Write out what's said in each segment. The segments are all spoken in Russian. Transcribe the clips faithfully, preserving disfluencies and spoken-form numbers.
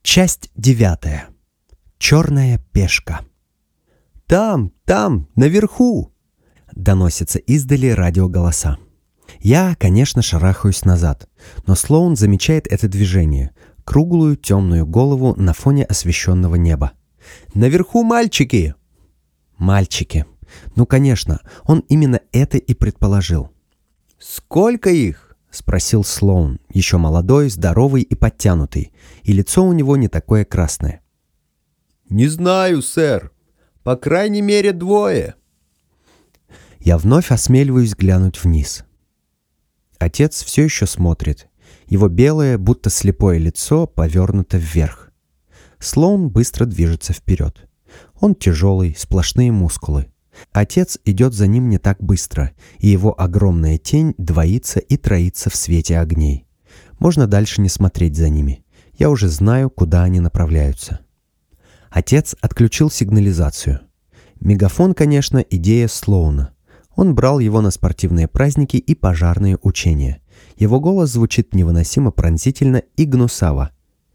Часть девятая. Черная пешка. «Там, там, наверху!» — доносятся издали радиоголоса. Я, конечно, шарахаюсь назад, но Слоун замечает это движение, круглую темную голову на фоне освещенного неба. «Наверху мальчики!» Мальчики. Ну, конечно, он именно это и предположил. «Сколько их?» — спросил Слоун, еще молодой, здоровый и подтянутый, и лицо у него не такое красное. «Не знаю, сэр. По крайней мере, двое». Я вновь осмеливаюсь глянуть вниз. Отец все еще смотрит. Его белое, будто слепое лицо повернуто вверх. Слоун быстро движется вперед. Он тяжелый, сплошные мускулы. Отец идет за ним не так быстро, и его огромная тень двоится и троится в свете огней. Можно дальше не смотреть за ними. Я уже знаю, куда они направляются. Отец отключил сигнализацию. Мегафон, конечно, идея Слоуна. Он брал его на спортивные праздники и пожарные учения. Его голос звучит невыносимо пронзительно и гнусаво.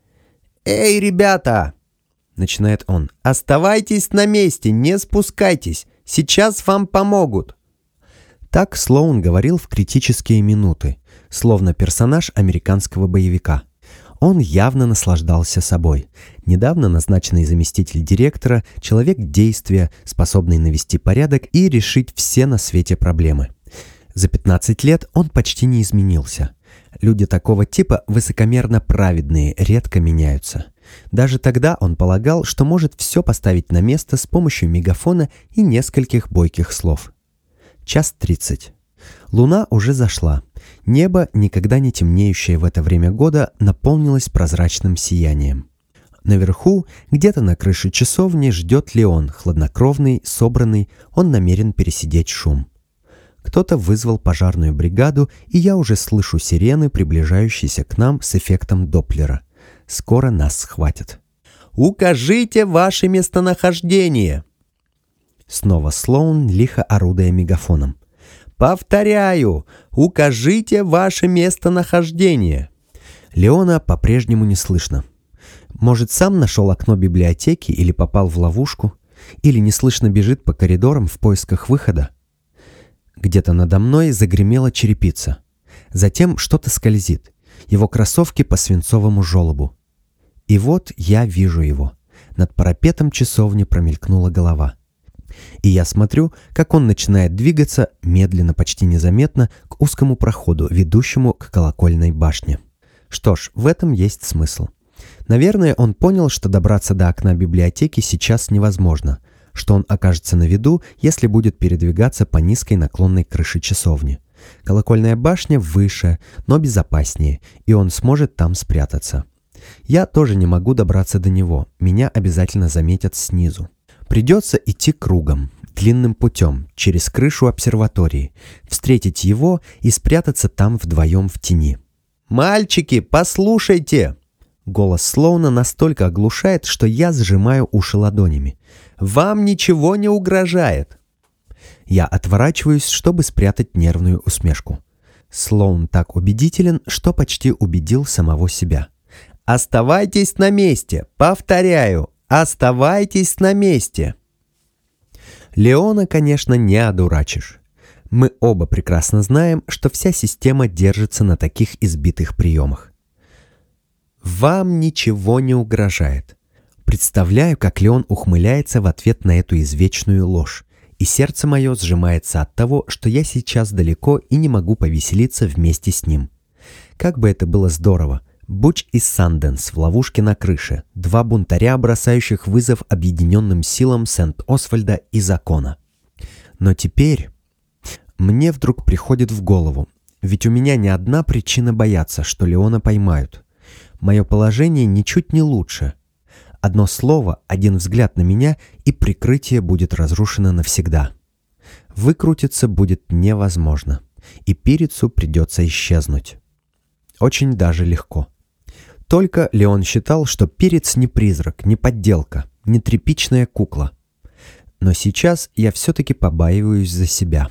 «Эй, ребята!» — начинает он. «Оставайтесь на месте, не спускайтесь. Сейчас вам помогут». Так Слоун говорил в критические минуты, словно персонаж американского боевика. Он явно наслаждался собой. Недавно назначенный заместитель директора, человек действия, способный навести порядок и решить все на свете проблемы. За пятнадцать лет он почти не изменился. Люди такого типа высокомерно праведные, редко меняются. Даже тогда он полагал, что может все поставить на место с помощью мегафона и нескольких бойких слов. Час тридцать. Луна уже зашла. Небо, никогда не темнеющее в это время года, наполнилось прозрачным сиянием. Наверху, где-то на крыше часовни, ждет Леон, хладнокровный, собранный, он намерен пересидеть шум. Кто-то вызвал пожарную бригаду, и я уже слышу сирены, приближающиеся к нам с эффектом Доплера. Скоро нас схватят. «Укажите ваше местонахождение!» Снова Слоун, лихо орудуя мегафоном. «Повторяю, укажите ваше местонахождение!» Леона по-прежнему не слышно. Может, сам нашел окно библиотеки или попал в ловушку, или неслышно бежит по коридорам в поисках выхода. Где-то надо мной загремела черепица. Затем что-то скользит. Его кроссовки по свинцовому желобу. И вот я вижу его. Над парапетом часовни промелькнула голова. И я смотрю, как он начинает двигаться, медленно, почти незаметно, к узкому проходу, ведущему к колокольной башне. Что ж, в этом есть смысл. Наверное, он понял, что добраться до окна библиотеки сейчас невозможно, что он окажется на виду, если будет передвигаться по низкой наклонной крыше часовни. Колокольная башня выше, но безопаснее, и он сможет там спрятаться. Я тоже не могу добраться до него, меня обязательно заметят снизу. Придется идти кругом, длинным путем, через крышу обсерватории, встретить его и спрятаться там вдвоем в тени. «Мальчики, послушайте!» Голос Слоуна настолько оглушает, что я сжимаю уши ладонями. «Вам ничего не угрожает!» Я отворачиваюсь, чтобы спрятать нервную усмешку. Слоун так убедителен, что почти убедил самого себя. «Оставайтесь на месте! Повторяю, оставайтесь на месте!» Леона, конечно, не одурачишь. Мы оба прекрасно знаем, что вся система держится на таких избитых приемах. «Вам ничего не угрожает». Представляю, как Леон ухмыляется в ответ на эту извечную ложь, и сердце мое сжимается от того, что я сейчас далеко и не могу повеселиться вместе с ним. Как бы это было здорово! Буч и Санденс в ловушке на крыше, два бунтаря, бросающих вызов объединенным силам Сент-Освальда и закона. Но теперь мне вдруг приходит в голову, ведь у меня не одна причина бояться, что Леона поймают. Мое положение ничуть не лучше. Одно слово, один взгляд на меня, и прикрытие будет разрушено навсегда. Выкрутиться будет невозможно, и Пирицу придется исчезнуть. Очень даже легко. Только Леон считал, что Пирец не призрак, не подделка, не тряпичная кукла. Но сейчас я все-таки побаиваюсь за себя.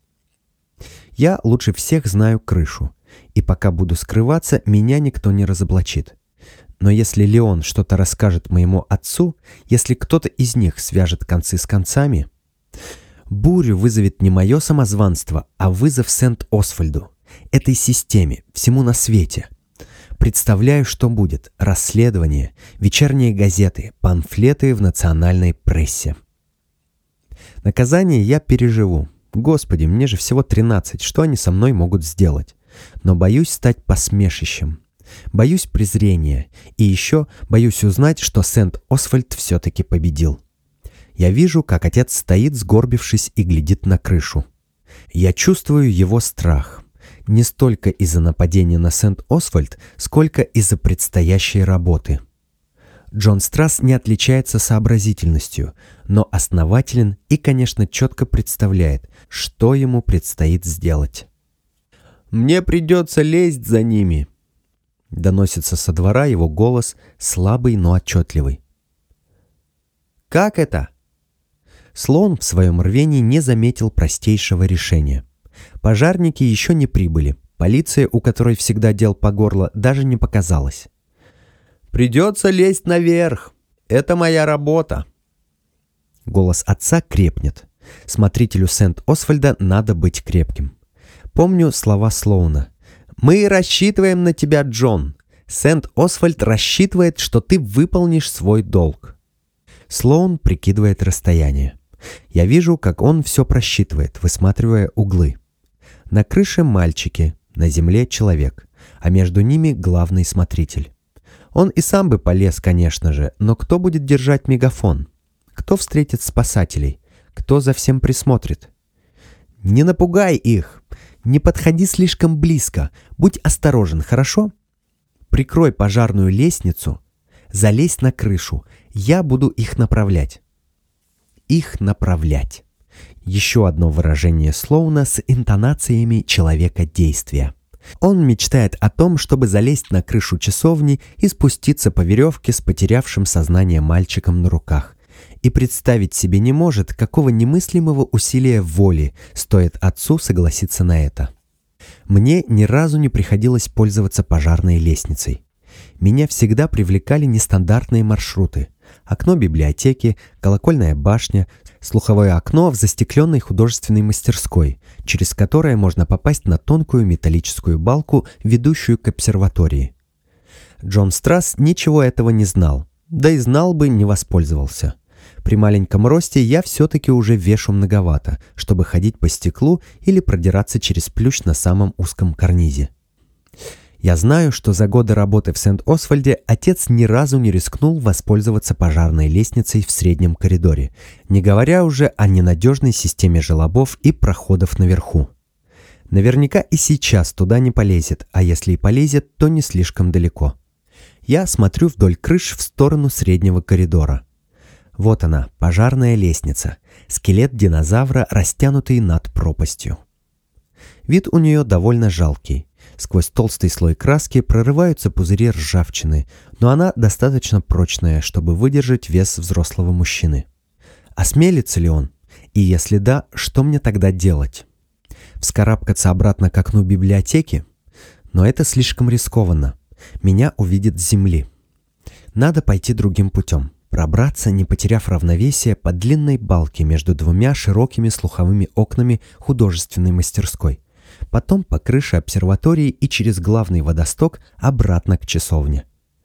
Я лучше всех знаю крышу, и пока буду скрываться, меня никто не разоблачит. Но если Леон что-то расскажет моему отцу, если кто-то из них свяжет концы с концами, бурю вызовет не мое самозванство, а вызов Сент-Освальду, этой системе, всему на свете. Представляю, что будет: расследование, вечерние газеты, памфлеты в национальной прессе. Наказание я переживу. Господи, мне же всего тринадцать, что они со мной могут сделать? Но боюсь стать посмешищем. Боюсь презрения. И еще боюсь узнать, что Сент-Освальд все-таки победил. Я вижу, как отец стоит, сгорбившись, и глядит на крышу. Я чувствую его страх. Не столько из-за нападения на Сент-Освальд, сколько из-за предстоящей работы. Джон Страсс не отличается сообразительностью, но основателен и, конечно, четко представляет, что ему предстоит сделать. «Мне придется лезть за ними», — доносится со двора его голос, слабый, но отчетливый. «Как это?» Слоун в своем рвении не заметил простейшего решения. Пожарники еще не прибыли, полиция, у которой всегда дел по горло, даже не показалась. «Придется лезть наверх. Это моя работа». Голос отца крепнет. Смотрителю Сент-Освальда надо быть крепким. Помню слова Слоуна. «Мы рассчитываем на тебя, Джон. Сент-Освальд рассчитывает, что ты выполнишь свой долг». Слоун прикидывает расстояние. Я вижу, как он все просчитывает, высматривая углы. На крыше мальчики, на земле человек, а между ними главный смотритель. Он и сам бы полез, конечно же, но кто будет держать мегафон? Кто встретит спасателей? Кто за всем присмотрит? Не напугай их! Не подходи слишком близко. Будь осторожен, хорошо? Прикрой пожарную лестницу, залезь на крышу. Я буду их направлять. Их направлять. Еще одно выражение Слоуна с интонациями человека-действия. Он мечтает о том, чтобы залезть на крышу часовни и спуститься по веревке с потерявшим сознание мальчиком на руках. И представить себе не может, какого немыслимого усилия воли стоит отцу согласиться на это. Мне ни разу не приходилось пользоваться пожарной лестницей. Меня всегда привлекали нестандартные маршруты. Окно библиотеки, колокольная башня, слуховое окно в застекленной художественной мастерской, через которое можно попасть на тонкую металлическую балку, ведущую к обсерватории. Джон Страсс ничего этого не знал, да и знал бы, не воспользовался. При маленьком росте я все-таки уже вешу многовато, чтобы ходить по стеклу или продираться через плющ на самом узком карнизе. Я знаю, что за годы работы в Сент-Освальде отец ни разу не рискнул воспользоваться пожарной лестницей в среднем коридоре, не говоря уже о ненадежной системе желобов и проходов наверху. Наверняка и сейчас туда не полезет, а если и полезет, то не слишком далеко. Я смотрю вдоль крыш в сторону среднего коридора. Вот она, пожарная лестница, скелет динозавра, растянутый над пропастью. Вид у нее довольно жалкий. Сквозь толстый слой краски прорываются пузыри ржавчины, но она достаточно прочная, чтобы выдержать вес взрослого мужчины. Осмелится ли он? И если да, что мне тогда делать? Вскарабкаться обратно к окну библиотеки? Но это слишком рискованно. Меня увидят с земли. Надо пойти другим путем. Пробраться, не потеряв равновесие, по длинной балке между двумя широкими слуховыми окнами художественной мастерской. Потом по крыше обсерватории и через главный водосток обратно к часовне.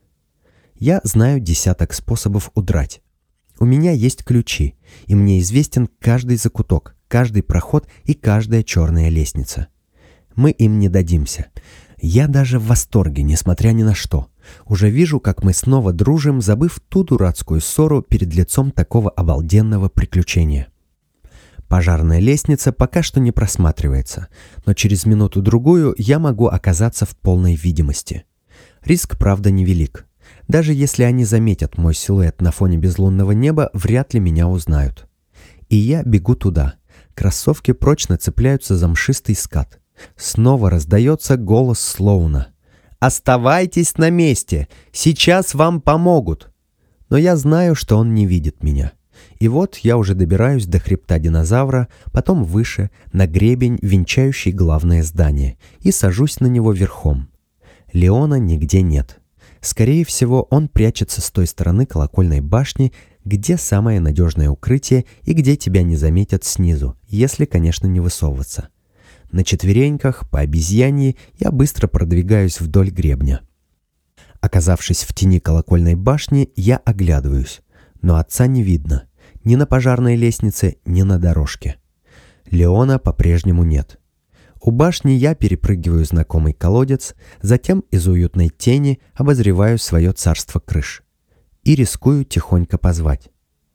Я знаю десяток способов удрать. У меня есть ключи, и мне известен каждый закуток, каждый проход и каждая черная лестница. Мы им не дадимся. Я даже в восторге, несмотря ни на что. Уже вижу, как мы снова дружим, забыв ту дурацкую ссору перед лицом такого обалденного приключения. Пожарная лестница пока что не просматривается, но через минуту-другую я могу оказаться в полной видимости. Риск, правда, невелик. Даже если они заметят мой силуэт на фоне безлунного неба, вряд ли меня узнают. И я бегу туда. Кроссовки прочно цепляются за мшистый скат. Снова раздается голос Слоуна. «Оставайтесь на месте! Сейчас вам помогут!» Но я знаю, что он не видит меня. И вот я уже добираюсь до хребта динозавра, потом выше, на гребень, венчающий главное здание, и сажусь на него верхом. Леона нигде нет. Скорее всего, он прячется с той стороны колокольной башни, где самое надежное укрытие и где тебя не заметят снизу, если, конечно, не высовываться. На четвереньках, по обезьяньи, я быстро продвигаюсь вдоль гребня. Оказавшись в тени колокольной башни, я оглядываюсь, но отца не видно, ни на пожарной лестнице, ни на дорожке. Леона по-прежнему нет. У башни я перепрыгиваю знакомый колодец, затем из уютной тени обозреваю свое царство крыш и рискую тихонько позвать.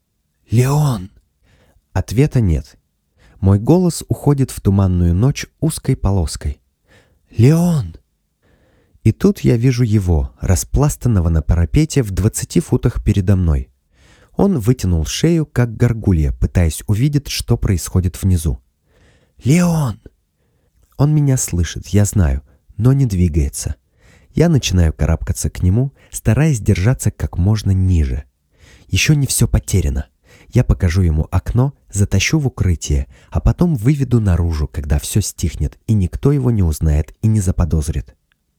«Леон!» Ответа нет. Мой голос уходит в туманную ночь узкой полоской. «Леон!» И тут я вижу его, распластанного на парапете в двадцати футах передо мной. Он вытянул шею, как горгулья, пытаясь увидеть, что происходит внизу. «Леон!» Он меня слышит, я знаю, но не двигается. Я начинаю карабкаться к нему, стараясь держаться как можно ниже. Еще не все потеряно. Я покажу ему окно, затащу в укрытие, а потом выведу наружу, когда все стихнет, и никто его не узнает и не заподозрит.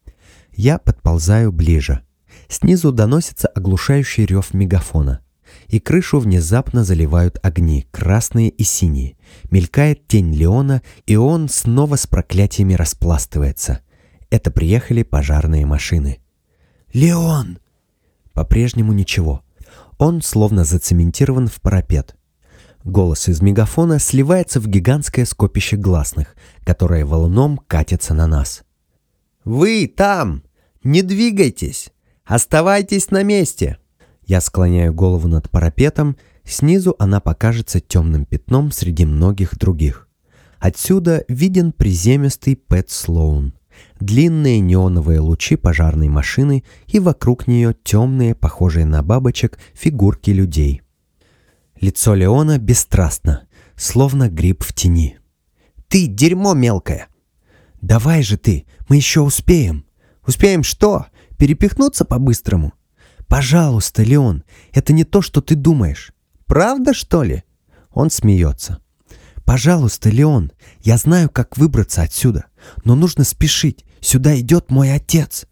Я подползаю ближе. Снизу доносится оглушающий рев мегафона. И крышу внезапно заливают огни, красные и синие. Мелькает тень Леона, и он снова с проклятиями распластывается. Это приехали пожарные машины. «Леон!» По-прежнему ничего. Он словно зацементирован в парапет. Голос из мегафона сливается в гигантское скопище гласных, которое валуном катится на нас. «Вы там! Не двигайтесь! Оставайтесь на месте!» Я склоняю голову над парапетом, снизу она покажется темным пятном среди многих других. Отсюда виден приземистый Пэт Слоун. Длинные неоновые лучи пожарной машины и вокруг нее темные, похожие на бабочек, фигурки людей. Лицо Леона бесстрастно, словно гриб в тени. «Ты дерьмо мелкое!» «Давай же ты, мы еще успеем!» «Успеем что? Перепихнуться по-быстрому?» «Пожалуйста, Леон, это не то, что ты думаешь». «Правда, что ли?» Он смеется. «Пожалуйста, Леон, я знаю, как выбраться отсюда, но нужно спешить, сюда идет мой отец».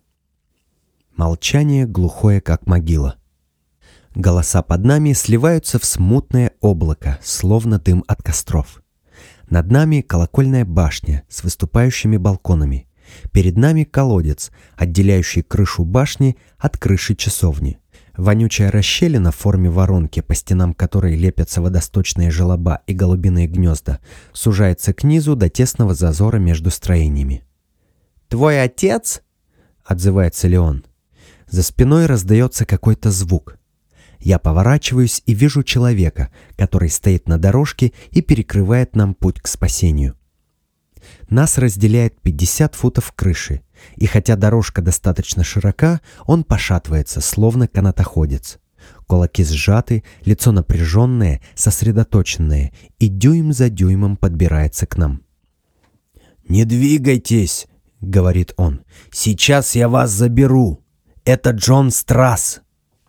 Молчание глухое, как могила. Голоса под нами сливаются в смутное облако, словно дым от костров. Над нами колокольная башня с выступающими балконами. Перед нами колодец, отделяющий крышу башни от крыши часовни. Вонючая расщелина в форме воронки, по стенам которой лепятся водосточные желоба и голубиные гнезда, сужается к низу до тесного зазора между строениями. «Твой отец?» — отзывается Леон. За спиной раздается какой-то звук. Я поворачиваюсь и вижу человека, который стоит на дорожке и перекрывает нам путь к спасению. Нас разделяет пятьдесят футов крыши, и хотя дорожка достаточно широка, он пошатывается, словно канатоходец. Кулаки сжаты, лицо напряженное, сосредоточенное, и дюйм за дюймом подбирается к нам. «Не двигайтесь», — говорит он, — «сейчас я вас заберу. Это Джон Страсс».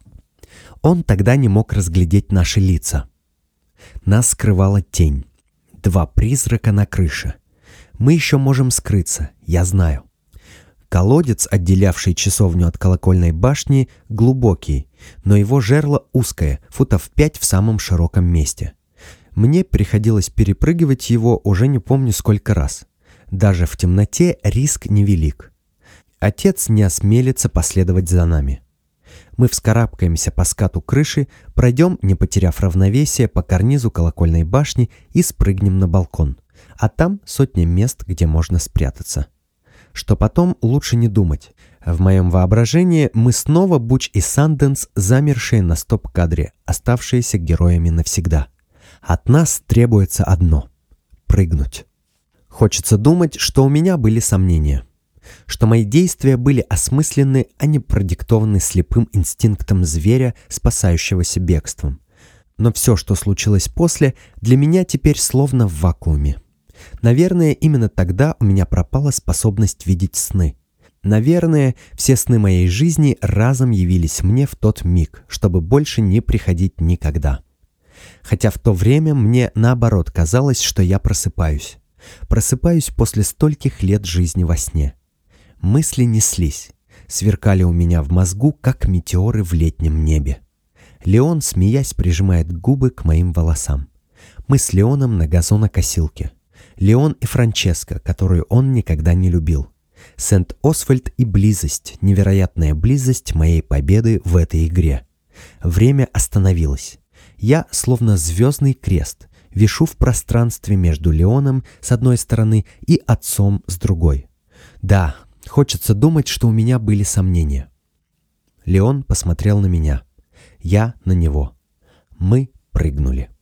Он тогда не мог разглядеть наши лица. Нас скрывала тень. Два призрака на крыше. Мы еще можем скрыться, я знаю. Колодец, отделявший часовню от колокольной башни, глубокий, но его жерло узкое, футов пять в самом широком месте. Мне приходилось перепрыгивать его уже не помню сколько раз. Даже в темноте риск невелик. Отец не осмелится последовать за нами. Мы вскарабкаемся по скату крыши, пройдем, не потеряв равновесие, по карнизу колокольной башни и спрыгнем на балкон. А там сотня мест, где можно спрятаться. Что потом, лучше не думать. В моем воображении мы снова Буч и Санденс, замершие на стоп-кадре, оставшиеся героями навсегда. От нас требуется одно — прыгнуть. Хочется думать, что у меня были сомнения. Что мои действия были осмысленны, а не продиктованы слепым инстинктом зверя, спасающегося бегством. Но все, что случилось после, для меня теперь словно в вакууме. Наверное, именно тогда у меня пропала способность видеть сны. Наверное, все сны моей жизни разом явились мне в тот миг, чтобы больше не приходить никогда. Хотя в то время мне, наоборот, казалось, что я просыпаюсь. Просыпаюсь после стольких лет жизни во сне. Мысли неслись. сверкали у меня в мозгу, как метеоры в летнем небе. Леон, смеясь, прижимает губы к моим волосам. Мы с Леоном на газонокосилке. Леон и Франческа, которую он никогда не любил. Сент-Освальд и близость, невероятная близость моей победы в этой игре. Время остановилось. Я, словно звездный крест, вишу в пространстве между Леоном с одной стороны и отцом с другой. Да, хочется думать, что у меня были сомнения. Леон посмотрел на меня. Я на него. Мы прыгнули.